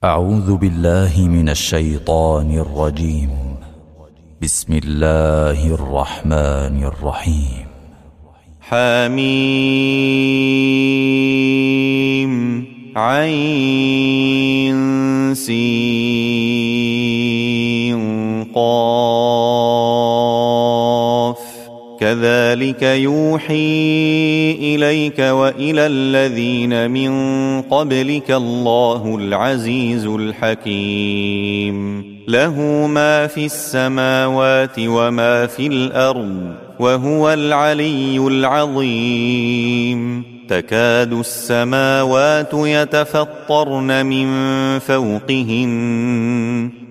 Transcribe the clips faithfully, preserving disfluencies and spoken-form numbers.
أعوذ بالله من الشيطان الرجيم. بسم الله الرحمن الرحيم. حميم عين سين قاف كذلك يوحي إليك وإلى الذين من قبلك الله العزيز الحكيم. له ما في السماوات وما في الأرض وهو العلي العظيم. تكاد السماوات يتفطرن من فوقهن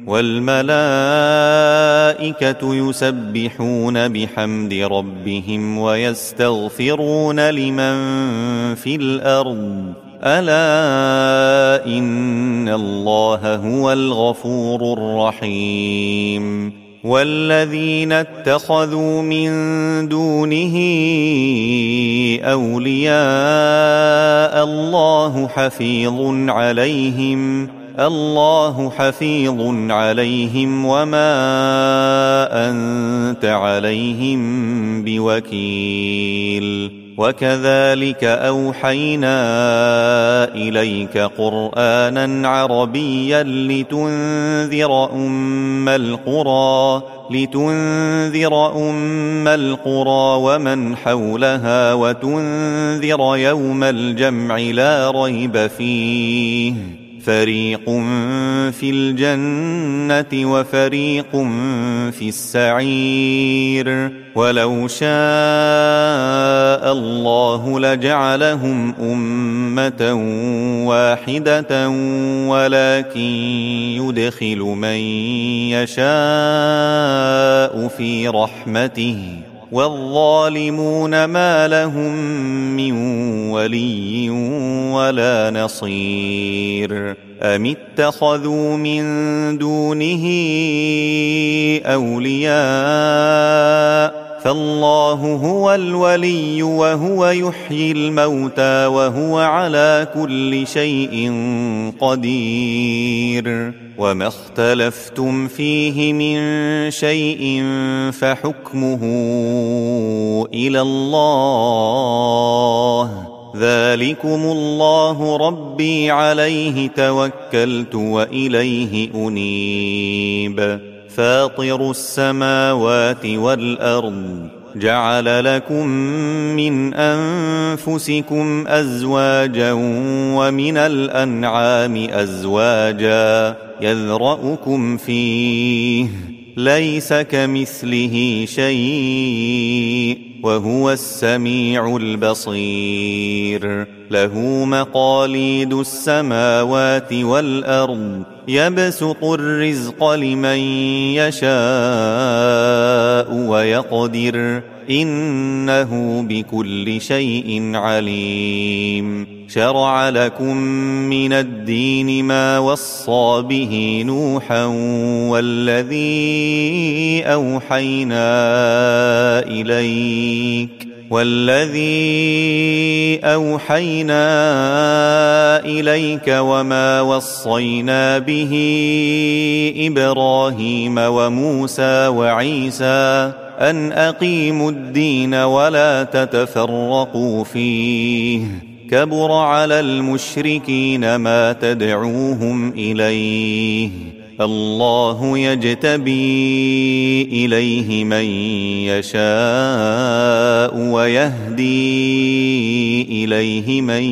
والملائكة يسبحون بحمد ربهم ويستغفرون لمن في الأرض ألا إن الله هو الغفور الرحيم. والذين اتخذوا من دونه أولياء الله حفيظ عليهم الله حفيظ عليهم وما أنت عليهم بوكيل. وكذلك أوحينا إليك قرآنا عربيا لتنذر أم القرى لتنذر أم القرى ومن حولها وتنذر يوم الجمع لا ريب فيه فريق في الجنة وفريق في السعير. ولو شاء الله لجعلهم أمة واحدة ولكن يدخل من يشاء في رحمته والظالمون ما لهم من ولي ولا نصير. أم اتخذوا من دونه أولياء فالله هو الولي وهو يحيي الموتى وهو على كل شيء قدير. وما اختلفتم فيه من شيء فحكمه إلى الله ذلكم الله ربي عليه توكلت وإليه أنيب. فاطر السماوات والأرض جعل لكم من أنفسكم أزواجا ومن الأنعام أزواجا يذرأكم فيه ليس كمثله شيء وهو السميع البصير. له مقاليد السماوات والأرض يبسط الرزق لمن يشاء ويقدر إنه بكل شيء عليم. شرع لكم من الدين ما وصى به نوحا والذي أوحينا إليك والذي أوحينا إليك وما وصينا به إبراهيم وموسى وعيسى أن أقيموا الدين ولا تتفرقوا فيه كبر على المشركين ما تدعوهم إليه. الله يجتبي إليه من يشاء ويهدي إليه من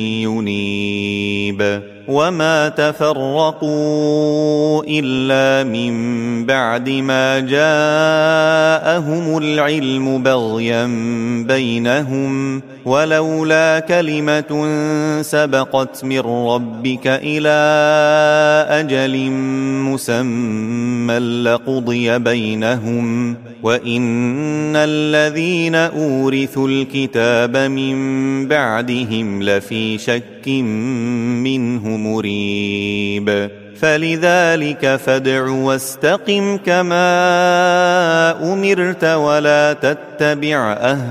ينيب. وما تفرقوا إلا من بعد ما جاءهم العلم بغيا بينهم ولولا كلمة سبقت من ربك إلى أجل مسمى لقضي بينهم وإن الذين أورثوا الكتاب من بعدهم لفي شك منه مريب. فلذلك فادع واستقم كما أمرت ولا تتبع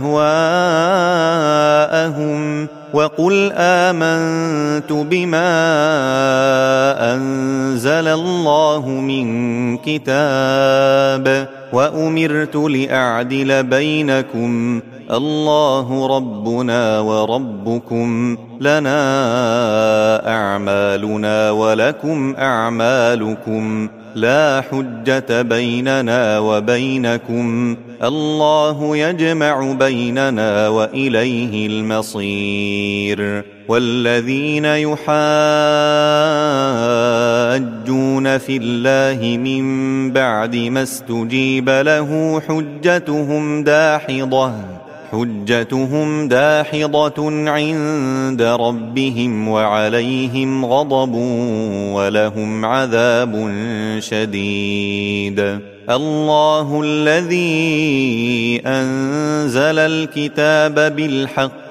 أهواءهم وقل آمنت بما أنزل الله من كتاب وأمرت لأعدل بينكم الله ربنا وربكم لنا أعمالنا ولكم أعمالكم لا حجة بيننا وبينكم الله يجمع بيننا وإليه المصير والذين يحاجون في الله من بعد ما استجيب له حجتهم داحضة حجتهم داحضة عند ربهم وعليهم غضب ولهم عذاب شديد الله الذي أنزل الكتاب بالحق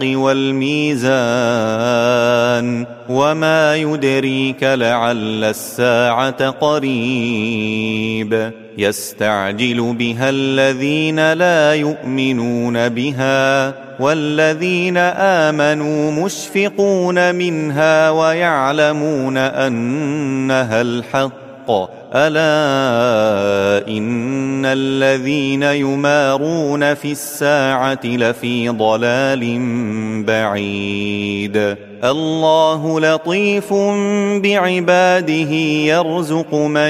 والميزان وما يدريك لعل الساعة قريب يستعجل بها الذين لا يؤمنون بها والذين آمنوا مشفقون منها ويعلمون أنها الحق ألا إن الذين يمارون في الساعة لفي ضلال بعيد الله لطيف بعباده يرزق من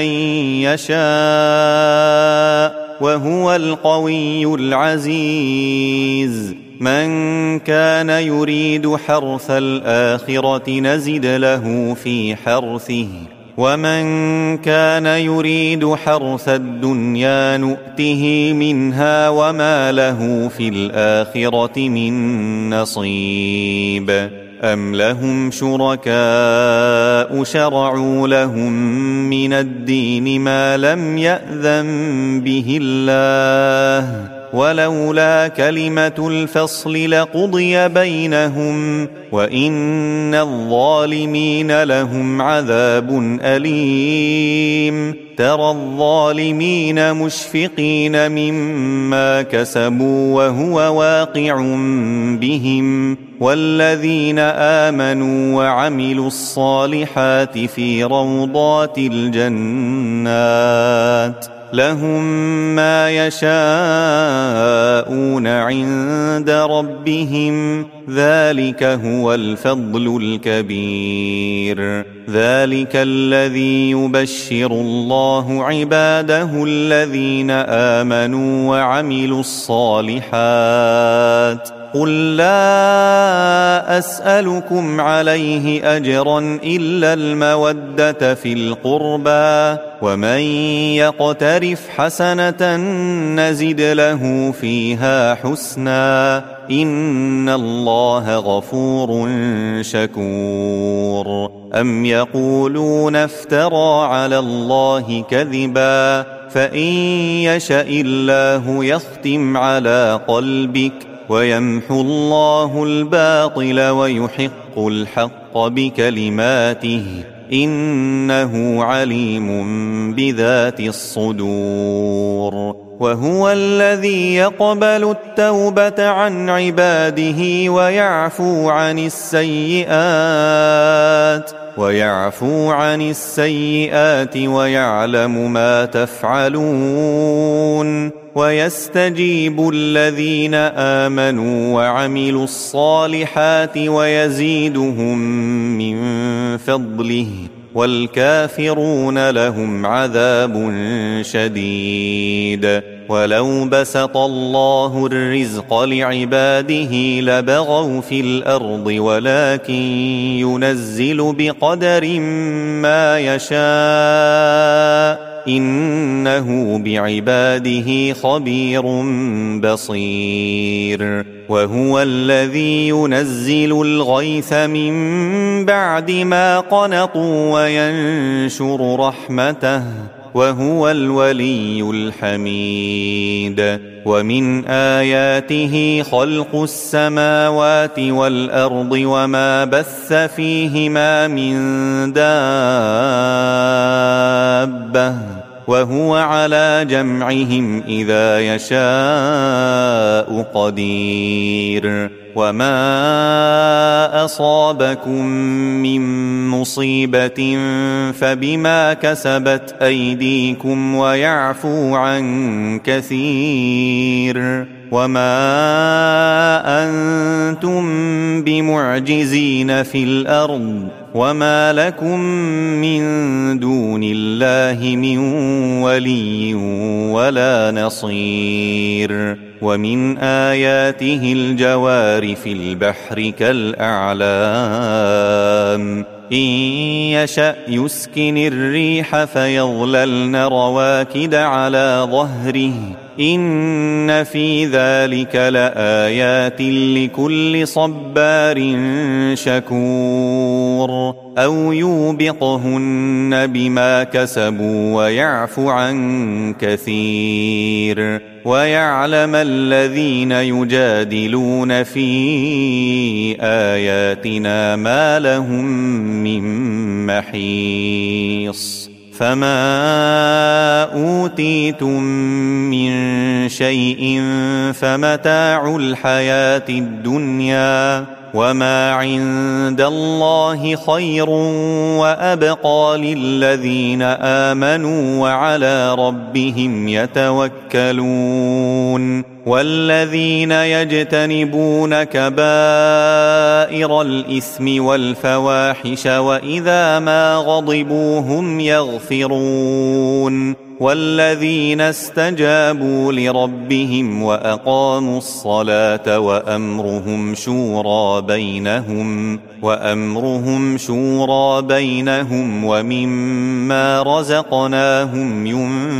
يشاء وهو القوي العزيز من كان يريد حرث الآخرة نزد له في حرثه ومن كان يريد حرث الدنيا نؤته منها وما له في الآخرة من نصيب أم لهم شركاء شرعوا لهم من الدين ما لم يأذن به الله ولولا كلمة الفصل لقضي بينهم وإن الظالمين لهم عذاب أليم ترى الظالمين مشفقين مما كسبوا وهو واقع بهم والذين آمنوا وعملوا الصالحات في روضات الجنات لهم ما يشاءون عند ربهم ذلك هو الفضل الكبير ذلك الذي يبشر الله عباده الذين آمنوا وعملوا الصالحات قل لا أسألكم عليه أجرا إلا المودة في القربى ومن يقترف حسنة نزد له فيها حسنا إن الله غفور شكور أم يقولون افترى على الله كذبا فإن يشأ الله يختم على قلبك ويمحو الله الباطل ويحق الحق بكلماته إنه عليم بذات الصدور وهو الذي يقبل التوبة عن عباده ويعفو عن السيئات ويعفو عن السيئات ويعلم ما تفعلون ويستجيب الذين آمنوا وعملوا الصالحات ويزيدهم من فضله والكافرون لهم عذاب شديد ولو بسط الله الرزق لعباده لبغوا في الأرض ولكن ينزل بقدر ما يشاء إنه بعباده خبير بصير وهو الذي ينزل الغيث من بعد ما قنطوا وينشر رحمته وهو الولي الحميد ومن آياته خلق السماوات والأرض وما بث فيهما من دابة دابة وهو على جمعهم إذا يشاء قدير وما أصابكم من مصيبة فبما كسبت أيديكم ويعفو عن كثير وما أنتم بمعجزين في الأرض وما لكم من دون الله من ولي ولا نصير ومن آياته الجوار في البحر كالأعلام إن يشأ يسكن الريح فيظللن رواكد على ظهره إن في ذلك لآيات لكل صبار شكور أو يوبقهن بما كسبوا ويعفو عن كثير ويعلم الذين يجادلون في آياتنا ما لهم من محيص فما أوتيتم من شيء فمتاع الحياة الدنيا وما عند الله خير وأبقى للذين آمنوا وعلى ربهم يتوكلون والذين يجتنبون كبائر الإثم والفواحش وإذا ما غضبوا هم يغفرون والذين استجابوا لربهم وأقاموا الصلاة وأمرهم شورى بينهم وأمرهم شورى بينهم ومما رزقناهم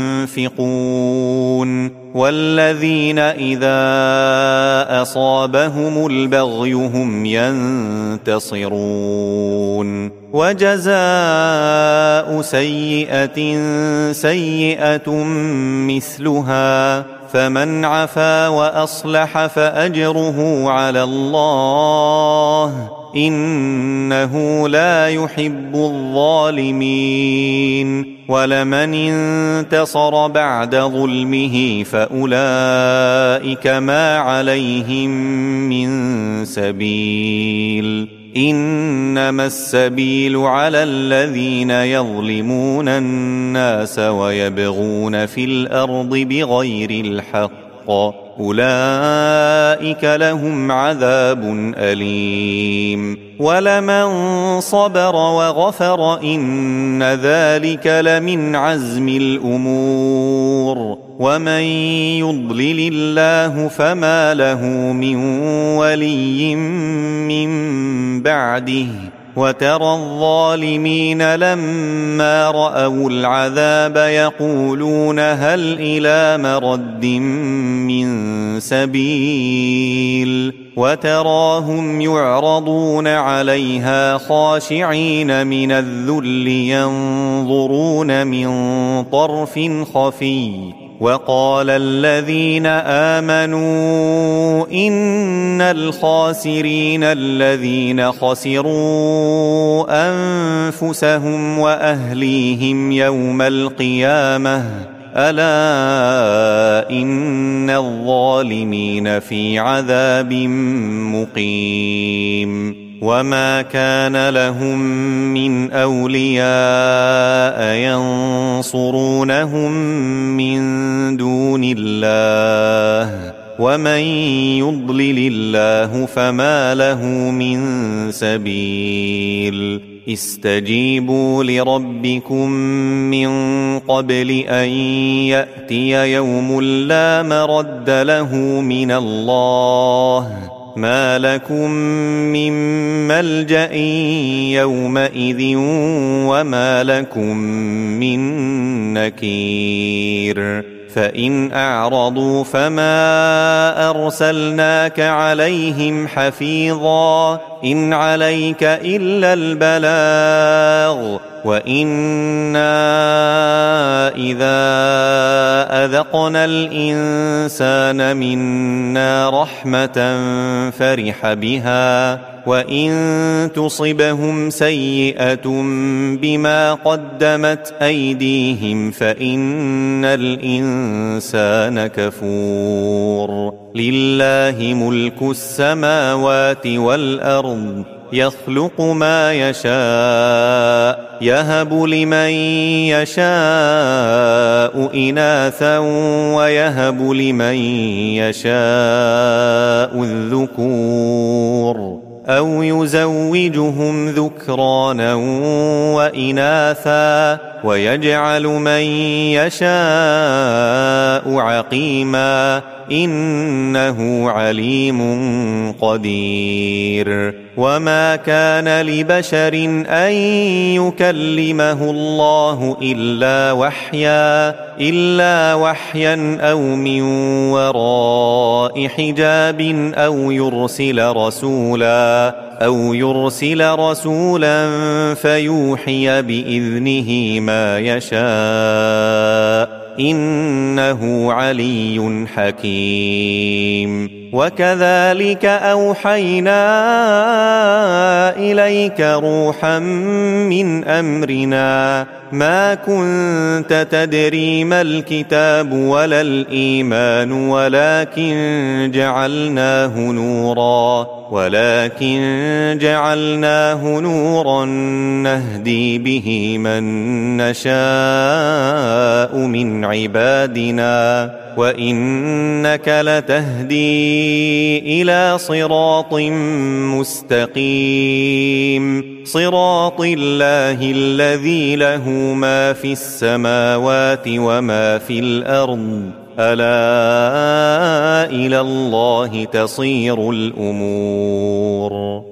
ينفقون والذين إذا أصابهم البغي هم ينتصرون وجزاء سيئة سيئة مثلها فمن عفا وأصلح فأجره على الله إنه لا يحب الظالمين ولمن انتصر بعد ظلمه فأولئك ما عليهم من سبيل إنما السبيل على الذين يظلمون الناس ويبغون في الأرض بغير الحق أولئك لهم عذاب أليم ولمن صبر وغفر إن ذلك لمن عزم الأمور ومن يضلل الله فما له من ولي من بعده وترى الظالمين لما رأوا العذاب يقولون هل إلى مرد من سبيل وتراهم يعرضون عليها خاشعين من الذل ينظرون من طرف خفي وقال الذين آمنوا إن الخاسرين الذين خسروا أنفسهم وأهليهم يوم القيامة ألا إن الظالمين في عذاب مقيم وما كان لهم من أولياء ينصرونهم من دون الله ومن يضلل الله فما له من سبيل استجيبوا لربكم من قبل أن يأتي يوم لا مرد له من الله ما لكم من ملجأ يومئذ وما لكم من نكير فإن أعرضوا فما أرسلناك عليهم حفيظا إن عليك إلا البلاغ وإنا إذا أذقنا الإنسان منا رحمة فرح بها وإن تصبهم سيئة بما قدمت أيديهم فإن الإنسان كفور لله ملك السماوات والأرض يخلق ما يشاء يهب لمن يشاء إناثا ويهب لمن يشاء الذكور أو يزوجهم ذكرانا وإناثا ويجعل من يشاء عقيما إنه عليم قدير وما كان لبشر أن يكلمه الله إلا وحيا إلا وحيا أو من وراء حجاب أو يرسل رسولا أو يرسل رسولا فيوحي بإذنه ما يشاء إنه علي حكيم وكذلك أوحينا إليك روحا من أمرنا ما كنت تدري ما الكتاب ولا الإيمان ولكن جعلناه نورا ولكن جعلناه نورا نهدي به من نشاء من عبادنا وإنك لتهدي إلى صراط مستقيم صراط الله الذي له ما في السماوات وما في الأرض ألا إلى الله تصير الأمور